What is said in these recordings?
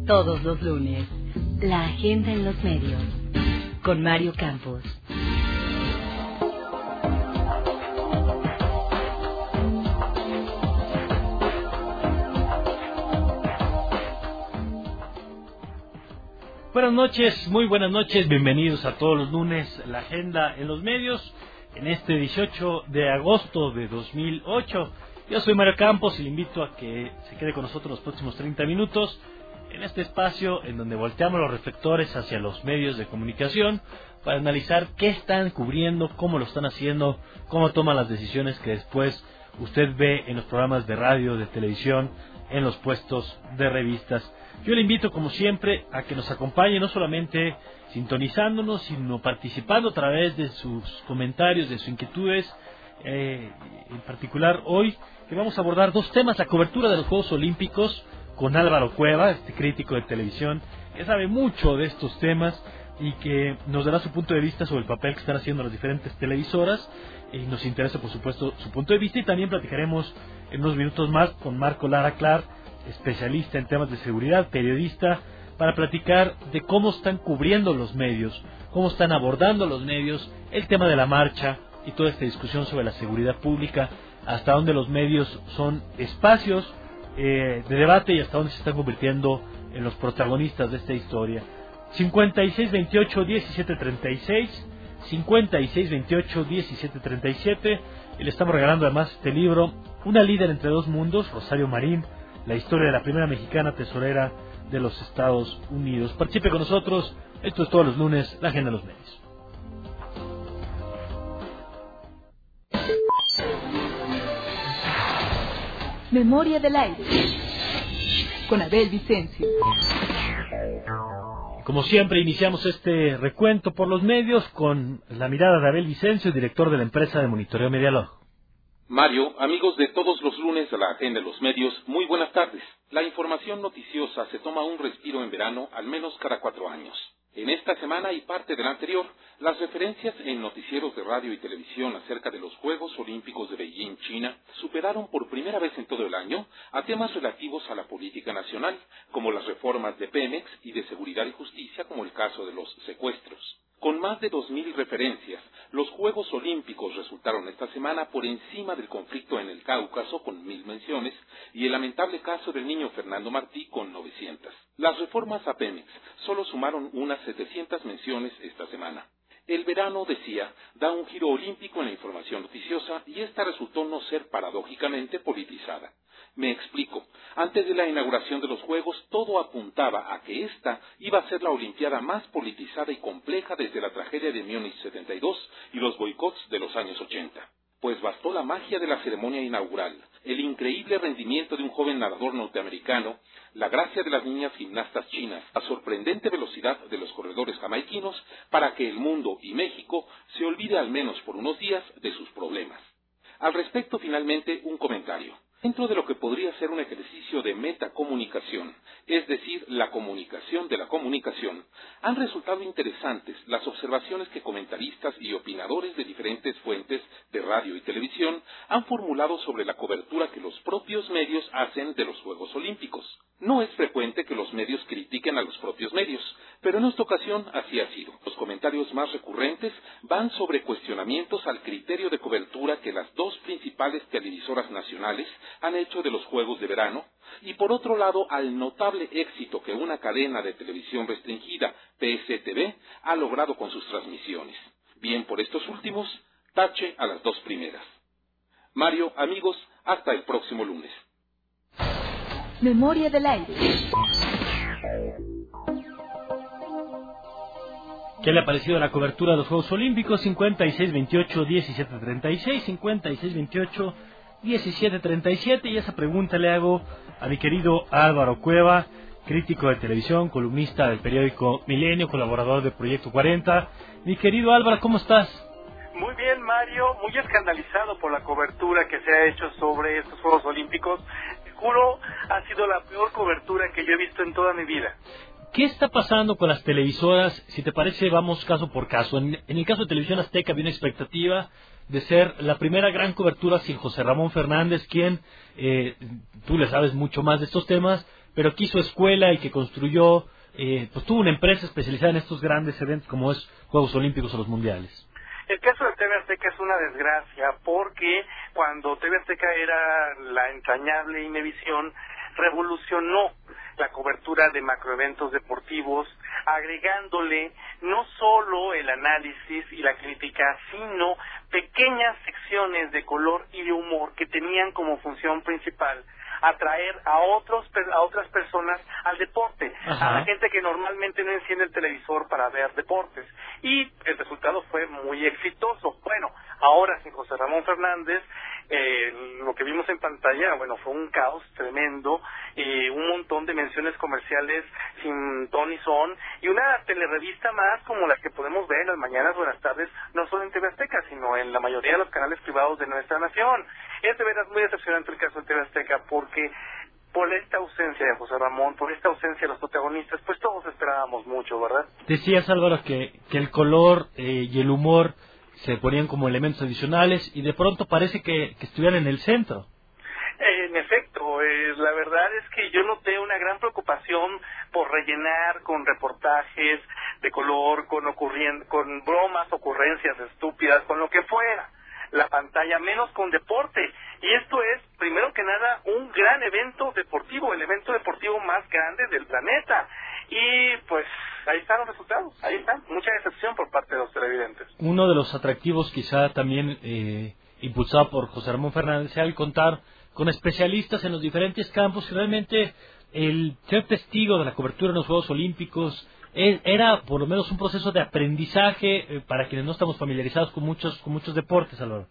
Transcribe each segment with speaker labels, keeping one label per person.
Speaker 1: Todos los lunes, la agenda en los medios, con Mario Campos.
Speaker 2: Buenas noches, muy buenas noches, bienvenidos a todos los lunes, la agenda en los medios, en este 18 de agosto de 2008. Yo soy Mario Campos y le invito a que se quede con nosotros los próximos 30 minutos en este espacio en donde volteamos los reflectores hacia los medios de comunicación para analizar qué están cubriendo, cómo lo están haciendo, cómo toman las decisiones que después usted ve en los programas de radio, de televisión, en los puestos de revistas. Yo le invito, como siempre, a que nos acompañe, no solamente sintonizándonos, sino participando a través de sus comentarios, de sus inquietudes. En particular, hoy que vamos a abordar dos temas: la cobertura de los Juegos Olímpicos con Álvaro Cueva, este crítico de televisión que sabe mucho de estos temas y que nos dará su punto de vista sobre el papel que están haciendo las diferentes televisoras. Y nos interesa, por supuesto, su punto de vista, y también platicaremos en unos minutos más con Marco Lara Clar, especialista en temas de seguridad, periodista, para platicar de cómo están cubriendo los medios, cómo están abordando los medios el tema de la marcha y toda esta discusión sobre la seguridad pública, hasta dónde los medios son espacios de debate y hasta dónde se están convirtiendo en los protagonistas de esta historia. 5628-1736, 5628-1737, y le estamos regalando además este libro, Una líder entre dos mundos, Rosario Marín, la historia de la primera mexicana tesorera de los Estados Unidos. Participe con nosotros, esto es todos los lunes, la agenda de los medios.
Speaker 3: Memoria del aire, con Abel Vicencio.
Speaker 2: Como siempre, iniciamos este recuento por los medios con la mirada de Abel Vicencio, director de la empresa de monitoreo Medialog.
Speaker 4: Mario, amigos de todos los lunes a la agenda de los medios, muy buenas tardes. La información noticiosa se toma un respiro en verano al menos cada 4 años. En esta semana y parte de la anterior, las referencias en noticieros de radio y televisión acerca de los Juegos Olímpicos de Beijing, China, superaron por primera vez en todo el año a temas relativos a la política nacional, como las reformas de Pemex y de Seguridad y Justicia, como el caso de los secuestros. Con más de 2,000 referencias, los Juegos Olímpicos resultaron esta semana por encima del conflicto en el Cáucaso, con 1,000 menciones, y el lamentable caso del niño Fernando Martí, con 900. Las reformas a Pemex solo sumaron unas 700 menciones esta semana. El verano, decía, da un giro olímpico en la información noticiosa y esta resultó no ser paradójicamente politizada. Me explico. Antes de la inauguración de los Juegos, todo apuntaba a que esta iba a ser la Olimpiada más politizada y compleja desde la tragedia de Múnich 72 y los boicots de los años 80. Pues bastó la magia de la ceremonia inaugural, el increíble rendimiento de un joven nadador norteamericano, la gracia de las niñas gimnastas chinas, la sorprendente velocidad de los corredores jamaiquinos, para que el mundo y México se olvide al menos por unos días de sus problemas. Al respecto, finalmente, un comentario. Dentro de lo que podría ser un ejercicio de metacomunicación, es decir, la comunicación de la comunicación, han resultado interesantes las observaciones que comentaristas y opinadores de diferentes fuentes de radio y televisión han formulado sobre la cobertura que los propios medios hacen de los Juegos Olímpicos. No es frecuente que los medios critiquen a los propios medios, pero en esta ocasión así ha sido. Los comentarios más recurrentes van sobre cuestionamientos al criterio de cobertura que las dos principales televisoras nacionales han hecho de los Juegos de Verano, y por otro lado al notable éxito que una cadena de televisión restringida, PSTV, ha logrado con sus transmisiones. Bien por estos últimos, tache a las dos primeras. Mario, amigos, hasta el próximo lunes.
Speaker 3: Memoria del aire.
Speaker 2: ¿Qué le ha parecido la cobertura de los Juegos Olímpicos? 5628-1736, 5628-1737, y esa pregunta le hago a mi querido Álvaro Cueva, crítico de televisión, columnista del periódico Milenio, colaborador de Proyecto 40. Mi querido Álvaro, ¿cómo estás?
Speaker 5: Muy bien, Mario, muy escandalizado por la cobertura que se ha hecho sobre estos Juegos Olímpicos. Juro, ha sido la peor cobertura que yo he visto en toda mi vida.
Speaker 2: ¿Qué está pasando con las televisoras? Si te parece, vamos caso por caso. En el caso de Televisión Azteca había una expectativa de ser la primera gran cobertura sin José Ramón Fernández, quien, tú le sabes mucho más de estos temas, pero que hizo escuela y que construyó, pues tuvo una empresa especializada en estos grandes eventos como es Juegos Olímpicos o los Mundiales.
Speaker 5: El caso de TV Azteca es una desgracia porque cuando TV Azteca era la entrañable Imevisión, revolucionó la cobertura de macroeventos deportivos, agregándole no solo el análisis y la crítica, sino pequeñas secciones de color y de humor que tenían como función principal atraer a otras personas al deporte, a la gente que normalmente no enciende el televisor para ver deportes. Y el resultado fue muy exitoso. Bueno, ahora sin José Ramón Fernández, lo que vimos en pantalla, bueno, fue un caos tremendo, un montón de menciones comerciales sin ton ni son, y una telerevista más como las que podemos ver en las mañanas o en las tardes, no solo en TV Azteca, sino en la mayoría de los canales privados de nuestra nación. Es de veras muy decepcionante el caso de TV Azteca, porque por esta ausencia de José Ramón, por esta ausencia de los protagonistas, pues todos esperábamos mucho, ¿verdad?
Speaker 2: Decías, Álvaro, que el color y el humor se ponían como elementos adicionales y de pronto parece que estuvieran en el centro.
Speaker 5: En efecto, la verdad es que yo noté una gran preocupación por rellenar con reportajes de color, con bromas, ocurrencias estúpidas, con lo que fuera la pantalla, menos con deporte. Y esto es, primero que nada, un gran evento deportivo, el evento deportivo más grande del planeta. Y pues ahí están los resultados, ahí están, mucha decepción por parte de los televidentes.
Speaker 2: Uno de los atractivos quizá también impulsado por José Ramón Fernández era el contar con especialistas en los diferentes campos, y realmente el ser testigo de la cobertura de los Juegos Olímpicos era por lo menos un proceso de aprendizaje para quienes no estamos familiarizados con muchos deportes, Álvaro.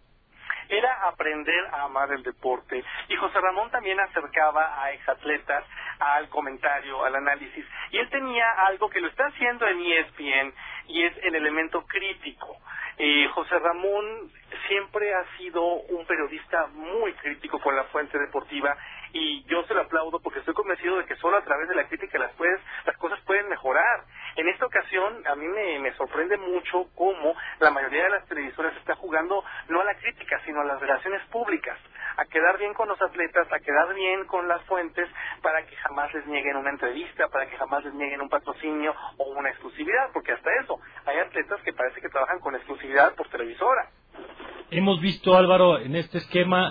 Speaker 5: Era aprender a amar el deporte, y José Ramón también acercaba a exatletas al comentario, al análisis, y él tenía algo que lo está haciendo en ESPN, y es el elemento crítico. José Ramón siempre ha sido un periodista muy crítico con la fuente deportiva, y yo se lo aplaudo porque estoy convencido de que solo a través de la crítica las cosas pueden mejorar. En esta ocasión a mí me sorprende mucho cómo la mayoría de las televisoras está jugando no a la crítica, sino a las relaciones públicas, a quedar bien con los atletas, a quedar bien con las fuentes, para que jamás les nieguen una entrevista, para que jamás les nieguen un patrocinio o una exclusividad, porque hasta eso, hay atletas que parece que trabajan con exclusividad por televisora.
Speaker 2: Hemos visto, Álvaro, en este esquema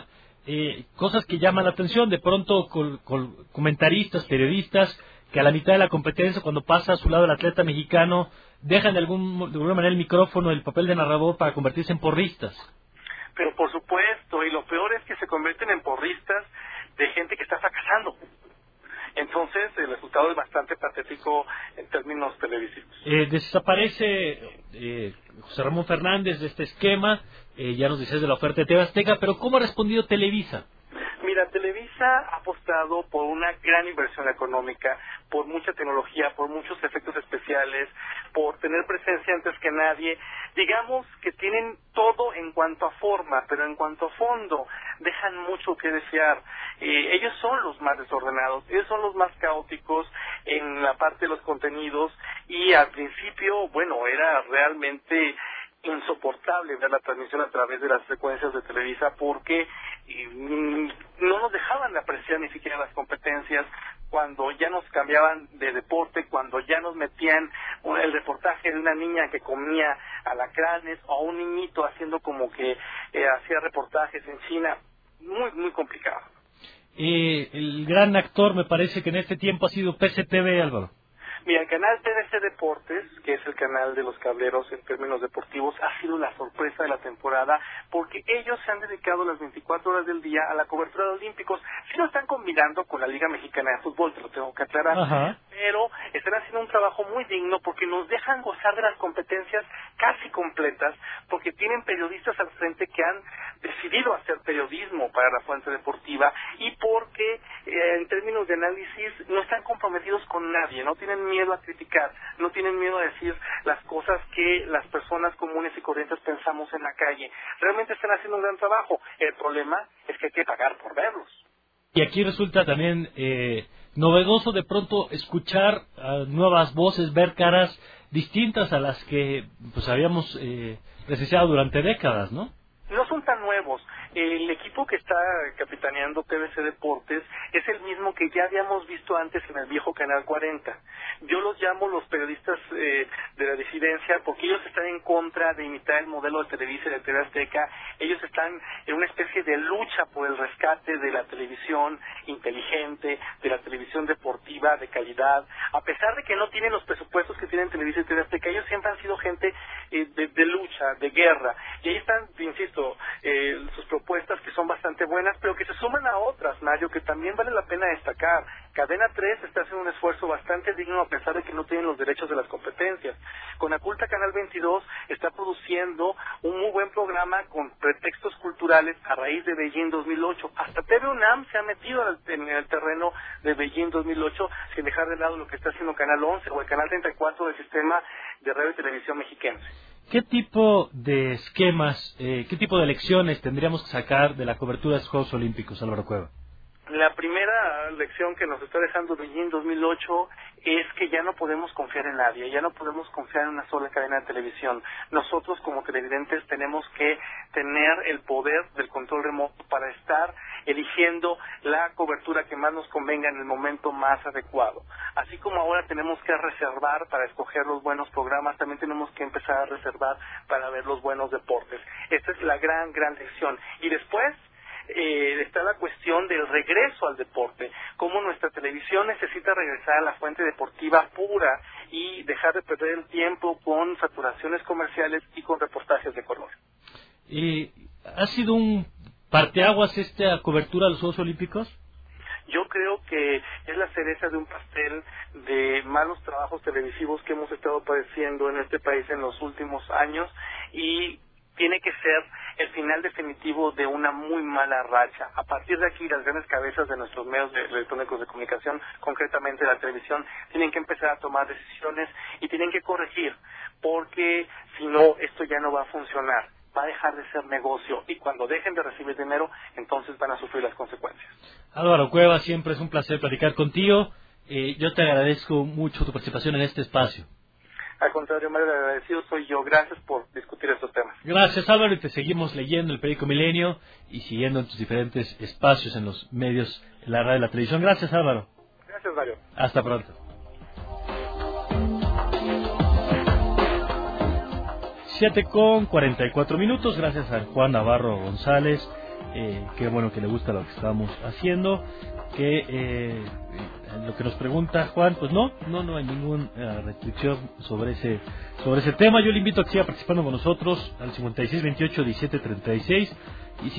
Speaker 2: cosas que llaman la atención, de pronto con comentaristas, periodistas, que a la mitad de la competencia, cuando pasa a su lado el atleta mexicano, dejan de alguna manera el micrófono, el papel de narrador, para convertirse en porristas.
Speaker 5: Pero por supuesto, y lo peor es que se convierten en porristas de gente que está fracasando. Entonces el resultado es bastante patético en términos televisivos.
Speaker 2: Desaparece José Ramón Fernández de este esquema, ya nos decías de la oferta de TV Azteca, pero ¿cómo ha respondido Televisa?
Speaker 5: Mira, Televisa ha apostado por una gran inversión económica, por mucha tecnología, por muchos efectos especiales, por tener presencia antes que nadie. Digamos que tienen todo en cuanto a forma, pero en cuanto a fondo dejan mucho que desear. Ellos son los más desordenados, ellos son los más caóticos en la parte de los contenidos, y al principio, bueno, era realmente insoportable ver la transmisión a través de las frecuencias de Televisa, porque no nos dejaban de apreciar ni siquiera las competencias. Cuando ya nos cambiaban de deporte, cuando ya nos metían el reportaje de una niña que comía alacranes, o un niñito haciendo como que hacía reportajes en China, muy muy complicado.
Speaker 2: El gran actor me parece que en este tiempo ha sido PCTV, Álvaro.
Speaker 5: Mira, el canal TDC Deportes, que es el canal de los cableros en términos deportivos, ha sido la sorpresa de la temporada, porque ellos se han dedicado las 24 horas del día a la cobertura de Olímpicos. Sí lo están combinando con la Liga Mexicana de Fútbol, te lo tengo que aclarar.
Speaker 2: Ajá.
Speaker 5: Pero están haciendo un trabajo muy digno, porque nos dejan gozar de las competencias casi completas, porque tienen periodistas al frente que han decidido hacer periodismo para la fuente deportiva, y porque en términos de análisis no están comprometidos con nadie, no tienen miedo a criticar, no tienen miedo a decir las cosas que las personas comunes y corrientes pensamos en la calle. Realmente están haciendo un gran trabajo. El problema es que hay que pagar por verlos.
Speaker 2: Y aquí resulta también novedoso de pronto escuchar nuevas voces, ver caras distintas a las que pues habíamos presenciado durante décadas, ¿no?
Speaker 5: No son tan nuevas nuevos. El equipo que está capitaneando TVC Deportes es el mismo que ya habíamos visto antes en el viejo Canal 40. Yo los llamo los periodistas de la disidencia porque ellos están en contra de imitar el modelo de Televisa y de TV Azteca. Ellos están en una especie de lucha por el rescate de la televisión inteligente, de la televisión deportiva de calidad. A pesar de que no tienen los presupuestos que tienen Televisa y TV Azteca, ellos siempre han sido gente de lucha, de guerra. Y ahí están, insisto, sus propuestas que son bastante buenas, pero que se suman a otras, Mario, que también vale la pena destacar. Cadena 3 está haciendo un esfuerzo bastante digno a pesar de que no tienen los derechos de las competencias. Conaculta Canal 22 está produciendo un muy buen programa con pretextos culturales a raíz de Beijing 2008. Hasta TV UNAM se ha metido en el terreno de Beijing 2008 sin dejar de lado lo que está haciendo Canal 11 o el Canal 34 del sistema de radio y televisión mexiquense.
Speaker 2: ¿Qué tipo de esquemas, qué tipo de lecciones tendríamos que sacar de la cobertura de los Juegos Olímpicos, Álvaro Cueva?
Speaker 5: La primera lección que nos está dejando Beijing 2008 es que ya no podemos confiar en nadie, ya no podemos confiar en una sola cadena de televisión. Nosotros como televidentes tenemos que tener el poder del control remoto para estar eligiendo la cobertura que más nos convenga en el momento más adecuado. Así como ahora tenemos que reservar para escoger los buenos programas, también tenemos que empezar a reservar para ver los buenos deportes. Esta es la gran lección. Y después está la cuestión del regreso al deporte, cómo nuestra televisión necesita regresar a la fuente deportiva pura y dejar de perder el tiempo con saturaciones comerciales y con reportajes de color.
Speaker 2: ¿Ha sido un parteaguas esta cobertura de los Juegos Olímpicos?
Speaker 5: Yo creo que es la cereza de un pastel de malos trabajos televisivos que hemos estado padeciendo en este país en los últimos años y tiene que ser el final definitivo de una muy mala racha. A partir de aquí, las grandes cabezas de nuestros medios electrónicos de comunicación, concretamente la televisión, tienen que empezar a tomar decisiones y tienen que corregir, porque si no, esto ya no va a funcionar. Va a dejar de ser negocio y cuando dejen de recibir dinero, entonces van a sufrir las consecuencias.
Speaker 2: Álvaro Cueva, siempre es un placer platicar contigo. Yo te agradezco mucho tu participación en este espacio.
Speaker 5: Al contrario, Mario, el agradecido soy yo. Gracias por discutir estos temas.
Speaker 2: Gracias, Álvaro, y te seguimos leyendo el periódico Milenio y siguiendo en tus diferentes espacios en los medios, en la radio y la televisión. Gracias, Álvaro.
Speaker 5: Gracias, Mario.
Speaker 2: Hasta pronto. 7:44. Gracias a Juan Navarro González. Qué bueno que le gusta lo que estamos haciendo. Lo que nos pregunta Juan, pues no hay ninguna restricción sobre ese tema. Yo le invito a que siga participando con nosotros al 5628-1736 y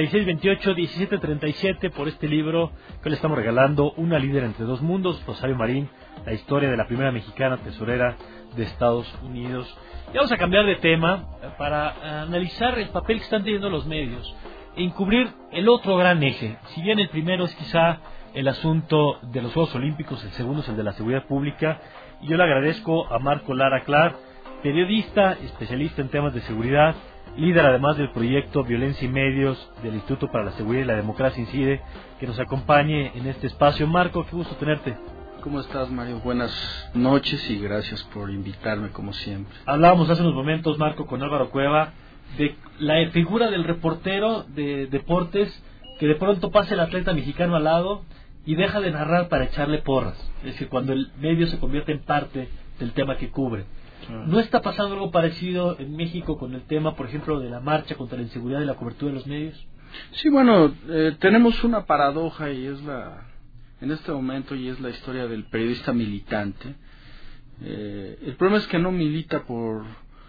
Speaker 2: 5628-1737 por este libro que le estamos regalando, Una líder entre dos mundos, Rosario Marín, la historia de la primera mexicana tesorera de Estados Unidos. Y vamos a cambiar de tema para analizar el papel que están teniendo los medios e encubrir el otro gran eje. Si bien el primero es quizá el asunto de los Juegos Olímpicos, el segundo es el de la seguridad pública, y yo le agradezco a Marco Lara Clar, periodista, especialista en temas de seguridad, líder además del proyecto Violencia y Medios del Instituto para la Seguridad y la Democracia Incide, que nos acompañe en este espacio. Marco, qué gusto tenerte.
Speaker 6: ¿Cómo estás, Mario? Buenas noches y gracias por invitarme, como siempre.
Speaker 2: Hablábamos hace unos momentos, Marco, con Álvaro Cueva, de la figura del reportero de deportes que de pronto pasa el atleta mexicano al lado y deja de narrar para echarle porras. Es decir, cuando el medio se convierte en parte del tema que cubre. ¿No está pasando algo parecido en México con el tema, por ejemplo, de la marcha contra la inseguridad y la cobertura de los medios?
Speaker 6: Sí, bueno, tenemos una paradoja y es en este momento y es la historia del periodista militante. El problema es que no milita por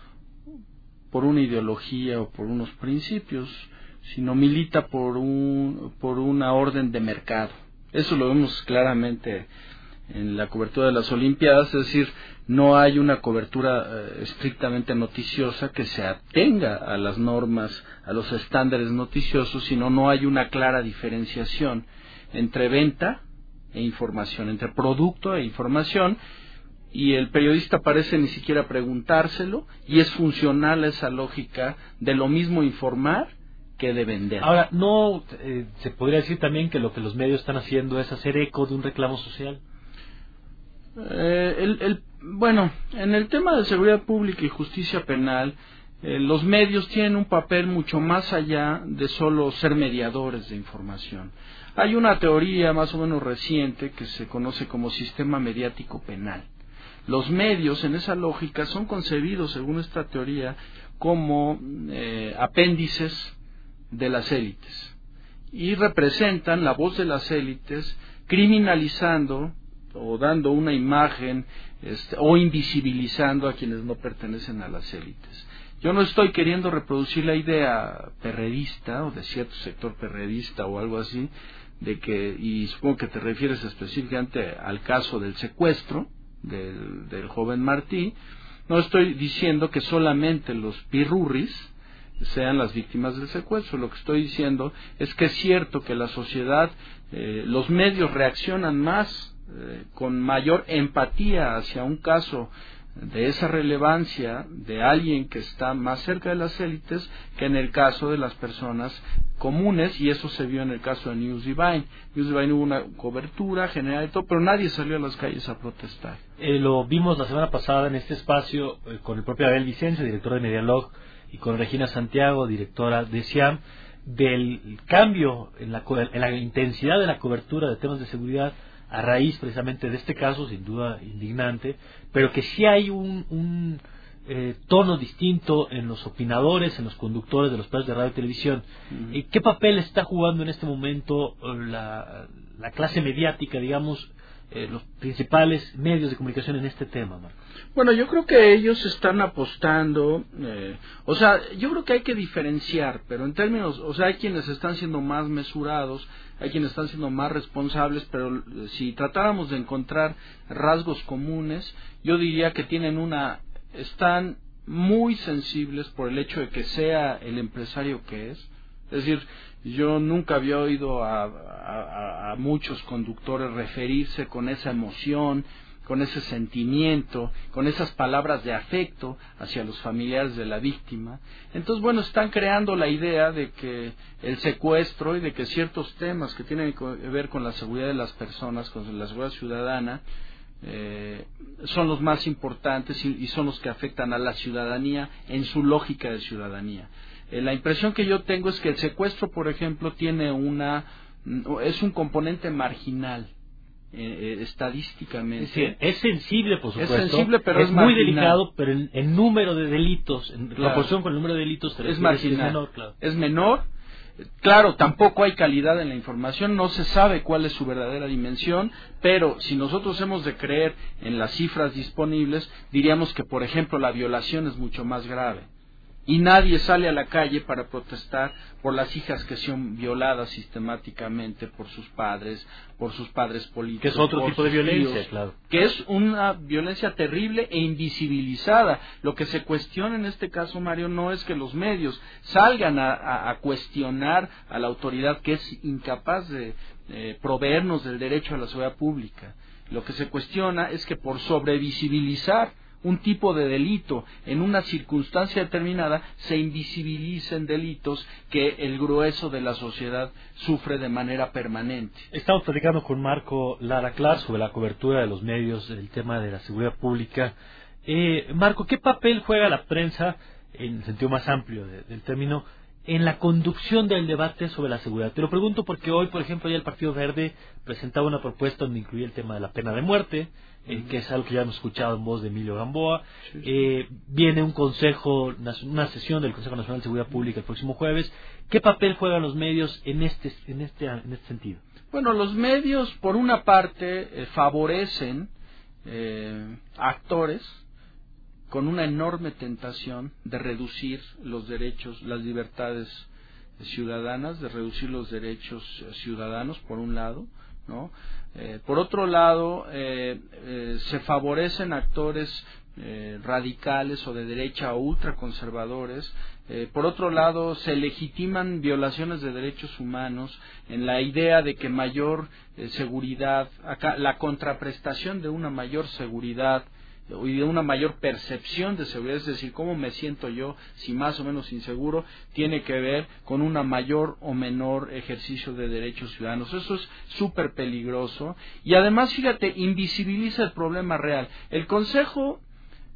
Speaker 6: una ideología o por unos principios, sino milita por una orden de mercado. Eso lo vemos claramente en la cobertura de las Olimpiadas, es decir, no hay una cobertura estrictamente noticiosa que se atenga a las normas, a los estándares noticiosos, sino no hay una clara diferenciación entre venta e información, entre producto e información, y el periodista parece ni siquiera preguntárselo, y es funcional a esa lógica de lo mismo informar que de vender.
Speaker 2: Ahora, ¿no se podría decir también que lo que los medios están haciendo es hacer eco de un reclamo social?
Speaker 6: Bueno, en el tema de seguridad pública y justicia penal, los medios tienen un papel mucho más allá de solo ser mediadores de información. Hay una teoría más o menos reciente que se conoce como sistema mediático penal. Los medios, en esa lógica, son concebidos, según esta teoría, como apéndices de las élites y representan la voz de las élites criminalizando o dando una imagen o invisibilizando a quienes no pertenecen a las élites. Yo no estoy queriendo reproducir la idea perredista o de cierto sector perredista o algo así, de que, y supongo que te refieres específicamente al caso del secuestro del joven Martí. No estoy diciendo que solamente los pirurris sean las víctimas del secuestro. Lo que estoy diciendo es que es cierto que la sociedad, los medios reaccionan más, con mayor empatía hacia un caso de esa relevancia de alguien que está más cerca de las élites que en el caso de las personas comunes, y eso se vio en el caso de Newsdivine. Newsdivine hubo una cobertura general y todo, pero nadie salió a las calles a protestar.
Speaker 2: Lo vimos la semana pasada en este espacio con el propio Abel Vicencio, director de Medialog, y con Regina Santiago, directora de SIAM, del cambio en la intensidad de la cobertura de temas de seguridad a raíz precisamente de este caso, sin duda indignante, pero que sí hay un tono distinto en los opinadores, en los conductores de los espacios de radio y televisión. ¿Qué papel está jugando en este momento la clase mediática, digamos, los principales medios de comunicación en este tema, Marco?
Speaker 6: Bueno, yo creo que ellos están apostando, yo creo que hay que diferenciar, pero en términos, hay quienes están siendo más mesurados, hay quienes están siendo más responsables, pero si tratáramos de encontrar rasgos comunes, yo diría que están muy sensibles por el hecho de que sea el empresario que es. Es decir, yo nunca había oído a muchos conductores referirse con esa emoción, con ese sentimiento, con esas palabras de afecto hacia los familiares de la víctima. Entonces, bueno, están creando la idea de que el secuestro y de que ciertos temas que tienen que ver con la seguridad de las personas, con la seguridad ciudadana, son los más importantes y son los que afectan a la ciudadanía en su lógica de ciudadanía. La impresión que yo tengo es que el secuestro, por ejemplo, es un componente marginal estadísticamente.
Speaker 2: Sí, es sensible, por supuesto.
Speaker 6: Es sensible, pero
Speaker 2: es muy delicado, pero en número de delitos, en proporción con el número de delitos,
Speaker 6: es marginal.
Speaker 2: Es menor, claro.
Speaker 6: Es menor. Claro, tampoco hay calidad en la información, no se sabe cuál es su verdadera dimensión, pero si nosotros hemos de creer en las cifras disponibles, diríamos que, por ejemplo, la violación es mucho más grave. Y nadie sale a la calle para protestar por las hijas que son violadas sistemáticamente por sus padres políticos.
Speaker 2: Que es otro tipo de violencia, claro.
Speaker 6: Que es una violencia terrible e invisibilizada. Lo que se cuestiona en este caso, Mario, no es que los medios salgan a cuestionar a la autoridad que es incapaz de proveernos del derecho a la seguridad pública. Lo que se cuestiona es que por sobrevisibilizar un tipo de delito en una circunstancia determinada, se invisibilicen delitos que el grueso de la sociedad sufre de manera permanente.
Speaker 2: Estamos platicando con Marco Lara Clar sobre la cobertura de los medios del tema de la seguridad pública. Marco, ¿qué papel juega la prensa, en el sentido más amplio del término, en la conducción del debate sobre la seguridad? Te lo pregunto porque hoy, por ejemplo, ya el Partido Verde presentaba una propuesta donde incluía el tema de la pena de muerte, que es algo que ya hemos escuchado en voz de Emilio Gamboa. Viene una sesión del Consejo Nacional de Seguridad Pública el próximo jueves. ¿Qué papel juegan los medios en este sentido?
Speaker 6: Bueno, los medios, por una parte, favorecen a actores con una enorme tentación de reducir los derechos, las libertades ciudadanas, de reducir los derechos ciudadanos, por un lado, ¿no? Por otro lado, se favorecen actores radicales o de derecha o ultraconservadores. Por otro lado, se legitiman violaciones de derechos humanos en la idea de que mayor seguridad, la contraprestación de una mayor seguridad y de una mayor percepción de seguridad, es decir, cómo me siento yo, si más o menos inseguro, tiene que ver con una mayor o menor ejercicio de derechos ciudadanos. Eso es súper peligroso y además, fíjate, invisibiliza el problema real. El Consejo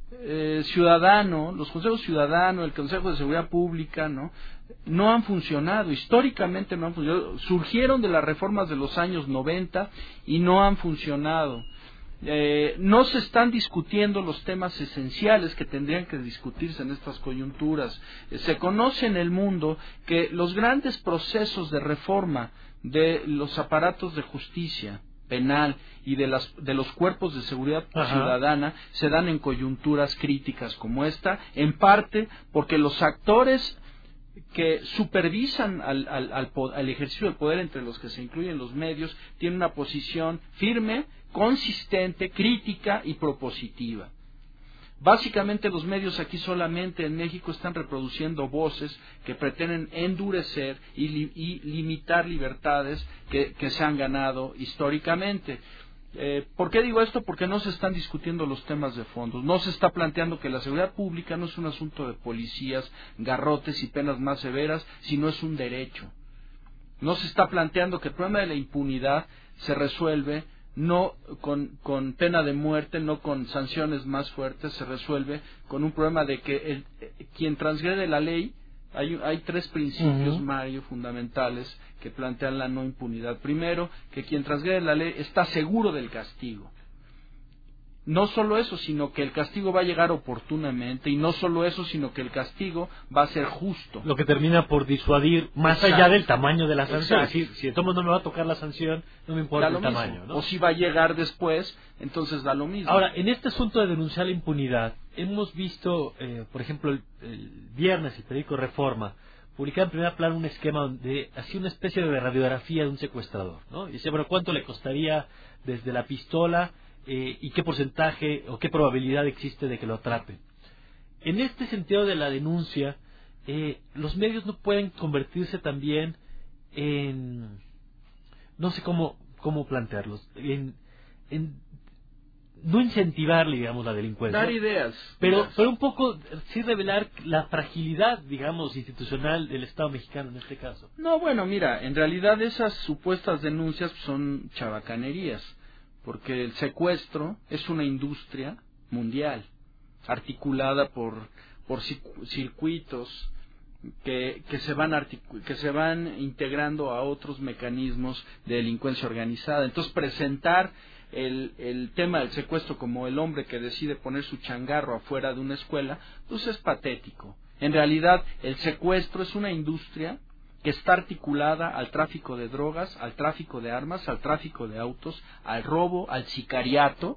Speaker 6: ciudadano, los consejos ciudadanos, el Consejo de Seguridad Pública, no han funcionado, históricamente no han funcionado, surgieron de las reformas de los años 90 y no han funcionado. No se están discutiendo los temas esenciales que tendrían que discutirse en estas coyunturas. Se conoce en el mundo que los grandes procesos de reforma de los aparatos de justicia penal y de los cuerpos de seguridad ciudadana se dan en coyunturas críticas como esta, en parte porque los actores que supervisan al ejercicio del poder, entre los que se incluyen los medios, tienen una posición firme, consistente, crítica y propositiva. Básicamente los medios aquí solamente en México están reproduciendo voces que pretenden endurecer y limitar libertades que se han ganado históricamente. ¿Por qué digo esto? Porque no se están discutiendo los temas de fondo. No se está planteando que la seguridad pública no es un asunto de policías, garrotes y penas más severas, sino es un derecho. No se está planteando que el problema de la impunidad se resuelve no con pena de muerte, no con sanciones más fuertes, se resuelve con un problema de que quien transgrede la ley, hay tres principios, Mario, fundamentales que plantean la no impunidad. Primero, que quien transgrede la ley está seguro del castigo. No solo eso, sino que el castigo va a llegar oportunamente, y no solo eso, sino que el castigo va a ser justo.
Speaker 2: Lo que termina por disuadir más allá del tamaño de la sanción. Es decir, si de todos modos no me va a tocar la sanción, no me importa el tamaño, ¿no?
Speaker 6: O si va a llegar después, entonces da lo mismo.
Speaker 2: Ahora, en este asunto de denunciar la impunidad, hemos visto, por ejemplo, el viernes el periódico Reforma publicaba en primera plana un esquema donde hacía una especie de radiografía de un secuestrador, ¿no? Y decía, bueno, ¿cuánto le costaría desde la pistola y qué porcentaje o qué probabilidad existe de que lo atrapen? En este sentido de la denuncia, los medios no pueden convertirse también en, no sé cómo plantearlos, en no incentivar, digamos, la delincuencia.
Speaker 6: Dar ideas.
Speaker 2: Pero un poco sí revelar la fragilidad, digamos, institucional del Estado mexicano en este caso.
Speaker 6: No, bueno, mira, en realidad esas supuestas denuncias son chabacanerías, porque el secuestro es una industria mundial, articulada por circuitos que se van integrando a otros mecanismos de delincuencia organizada. Entonces, presentar el tema del secuestro como el hombre que decide poner su changarro afuera de una escuela, pues es patético. En realidad, el secuestro es una industria que está articulada al tráfico de drogas, al tráfico de armas, al tráfico de autos, al robo, al sicariato,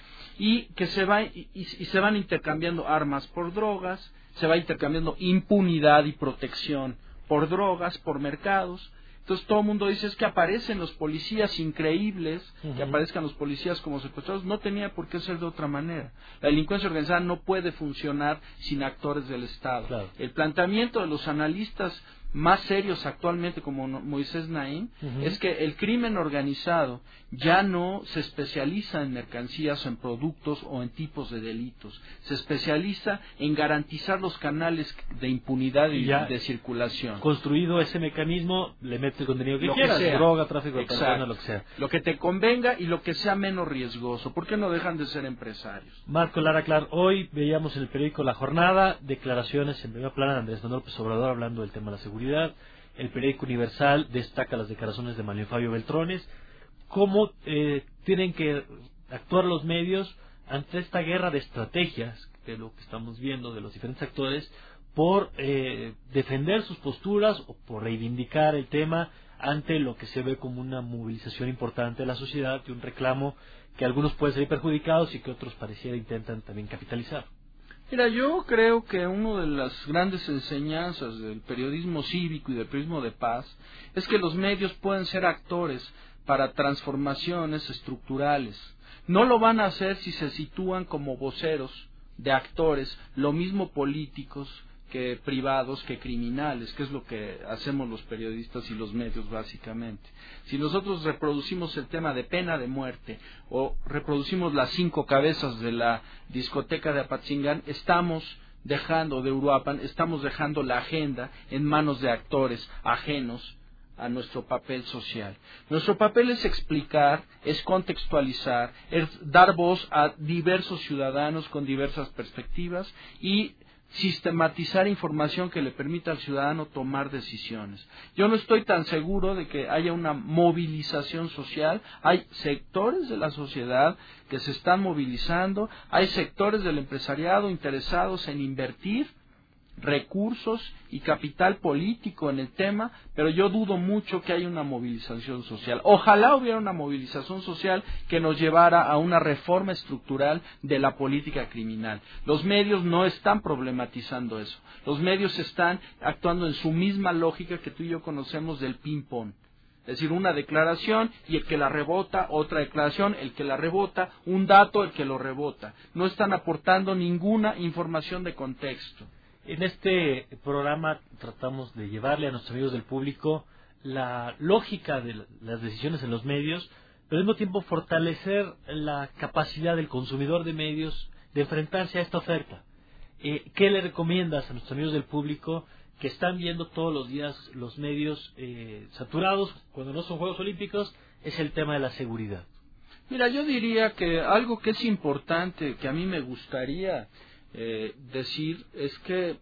Speaker 6: y que se van intercambiando armas por drogas, se va intercambiando impunidad y protección por drogas, por mercados. Entonces todo el mundo dice, es que aparecen los policías increíbles, que aparezcan los policías como secuestrados. No tenía por qué ser de otra manera. La delincuencia organizada no puede funcionar sin actores del Estado. Claro. El planteamiento de los analistas más serios actualmente, como Moisés Naim, es que el crimen organizado ya no se especializa en mercancías o en productos o en tipos de delitos, se especializa en garantizar los canales de impunidad y de circulación.
Speaker 2: Construido ese mecanismo, le mete el contenido que quieras, droga, tráfico de personas, lo que sea.
Speaker 6: Lo que te convenga y lo que sea menos riesgoso. ¿Por qué no dejan de ser empresarios?
Speaker 2: Marco Lara Clar, hoy veíamos en el periódico La Jornada declaraciones en primera plana de Andrés Manuel López Obrador hablando del tema de la seguridad. El periódico Universal destaca las declaraciones de Manuel Fabio Beltrones. ¿Cómo tienen que actuar los medios ante esta guerra de estrategias, que es lo que estamos viendo de los diferentes actores, por defender sus posturas o por reivindicar el tema ante lo que se ve como una movilización importante de la sociedad y un reclamo que algunos pueden salir perjudicados y que otros pareciera intentan también capitalizar?
Speaker 6: Mira, yo creo que una de las grandes enseñanzas del periodismo cívico y del periodismo de paz es que los medios pueden ser actores para transformaciones estructurales. No lo van a hacer si se sitúan como voceros de actores, lo mismo políticos que privados, que criminales, que es lo que hacemos los periodistas y los medios básicamente. Si nosotros reproducimos el tema de pena de muerte o reproducimos las 5 cabezas de la discoteca de Apatzingán, estamos dejando la agenda en manos de actores ajenos a nuestro papel social. Nuestro papel es explicar, es contextualizar, es dar voz a diversos ciudadanos con diversas perspectivas y sistematizar información que le permita al ciudadano tomar decisiones. Yo no estoy tan seguro de que haya una movilización social. Hay sectores de la sociedad que se están movilizando, hay sectores del empresariado interesados en invertir recursos y capital político en el tema, pero yo dudo mucho que haya una movilización social. Ojalá hubiera una movilización social que nos llevara a una reforma estructural de la política criminal. Los medios no están problematizando eso. Los medios están actuando en su misma lógica que tú y yo conocemos del ping-pong. Es decir, una declaración y el que la rebota, otra declaración, el que la rebota, un dato, el que lo rebota. No están aportando ninguna información de contexto.
Speaker 2: En este programa tratamos de llevarle a nuestros amigos del público la lógica de las decisiones en los medios, pero al mismo tiempo fortalecer la capacidad del consumidor de medios de enfrentarse a esta oferta. ¿Qué le recomiendas a nuestros amigos del público que están viendo todos los días los medios saturados cuando no son Juegos Olímpicos? Es el tema de la seguridad.
Speaker 6: Mira, yo diría que algo que es importante, que a mí me gustaría decir, es que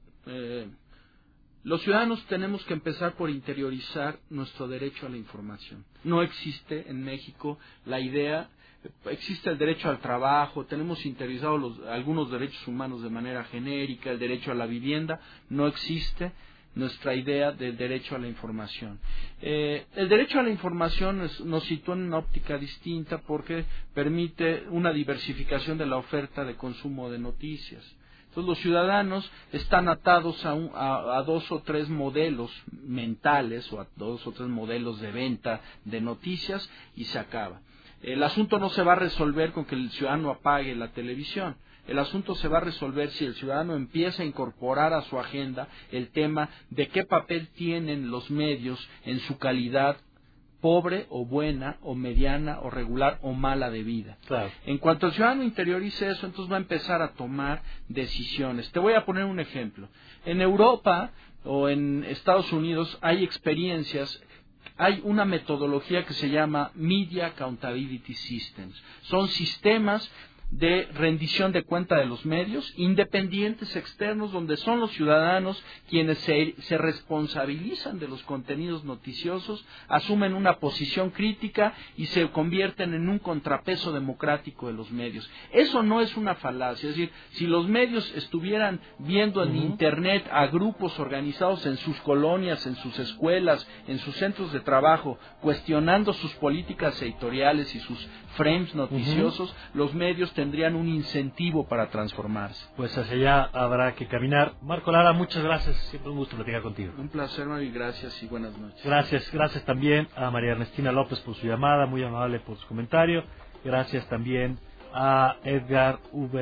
Speaker 6: los ciudadanos tenemos que empezar por interiorizar nuestro derecho a la información. No existe en México la idea, existe el derecho al trabajo, tenemos interiorizados algunos derechos humanos de manera genérica, el derecho a la vivienda, no existe nuestra idea del derecho a la información. El derecho a la información nos sitúa en una óptica distinta porque permite una diversificación de la oferta de consumo de noticias. Entonces los ciudadanos están atados a dos o tres modelos mentales o a dos o tres modelos de venta de noticias y se acaba. El asunto no se va a resolver con que el ciudadano apague la televisión. El asunto se va a resolver si el ciudadano empieza a incorporar a su agenda el tema de qué papel tienen los medios en su calidad pobre o buena o mediana o regular o mala de vida.
Speaker 2: Claro.
Speaker 6: En cuanto el ciudadano interiorice eso, entonces va a empezar a tomar decisiones. Te voy a poner un ejemplo. En Europa o en Estados Unidos hay experiencias. Hay una metodología que se llama Media Accountability Systems. Son sistemas de rendición de cuenta de los medios, independientes, externos, donde son los ciudadanos quienes se responsabilizan de los contenidos noticiosos, asumen una posición crítica y se convierten en un contrapeso democrático de los medios. Eso no es una falacia, es decir, si los medios estuvieran viendo en Internet a grupos organizados en sus colonias, en sus escuelas, en sus centros de trabajo, cuestionando sus políticas editoriales y sus frames noticiosos, los medios tendrían un incentivo para transformarse.
Speaker 2: Pues hacia allá habrá que caminar. Marco Lara, muchas gracias. Siempre un gusto platicar contigo.
Speaker 6: Un placer, Mario, gracias y buenas noches.
Speaker 2: Gracias también a María Ernestina López por su llamada, muy amable por su comentario. Gracias también a Edgar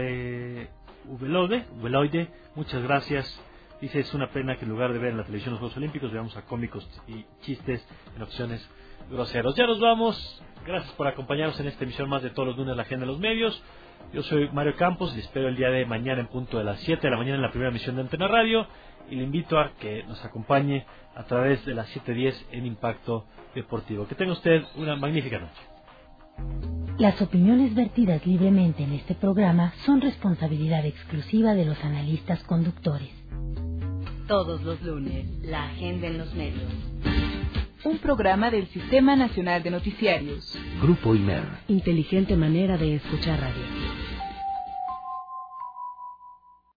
Speaker 2: Ubeloide. Muchas gracias. Dice, es una pena que en lugar de ver en la televisión los Juegos Olímpicos, veamos a cómicos y chistes en opciones groseros. Ya nos vamos. Gracias por acompañarnos en esta emisión más de todos los lunes, la agenda de los medios. Yo soy Mario Campos y les espero el día de mañana en punto de las 7 de la mañana en la primera emisión de Antena Radio. Y le invito a que nos acompañe a través de las 7:10 en Impacto Deportivo. Que tenga usted una magnífica noche.
Speaker 1: Las opiniones vertidas libremente en este programa son responsabilidad exclusiva de los analistas conductores. Todos los lunes, la agenda en los medios.
Speaker 3: Un programa del Sistema Nacional de Noticiarios.
Speaker 7: Grupo IMER.
Speaker 1: Inteligente manera de escuchar radio.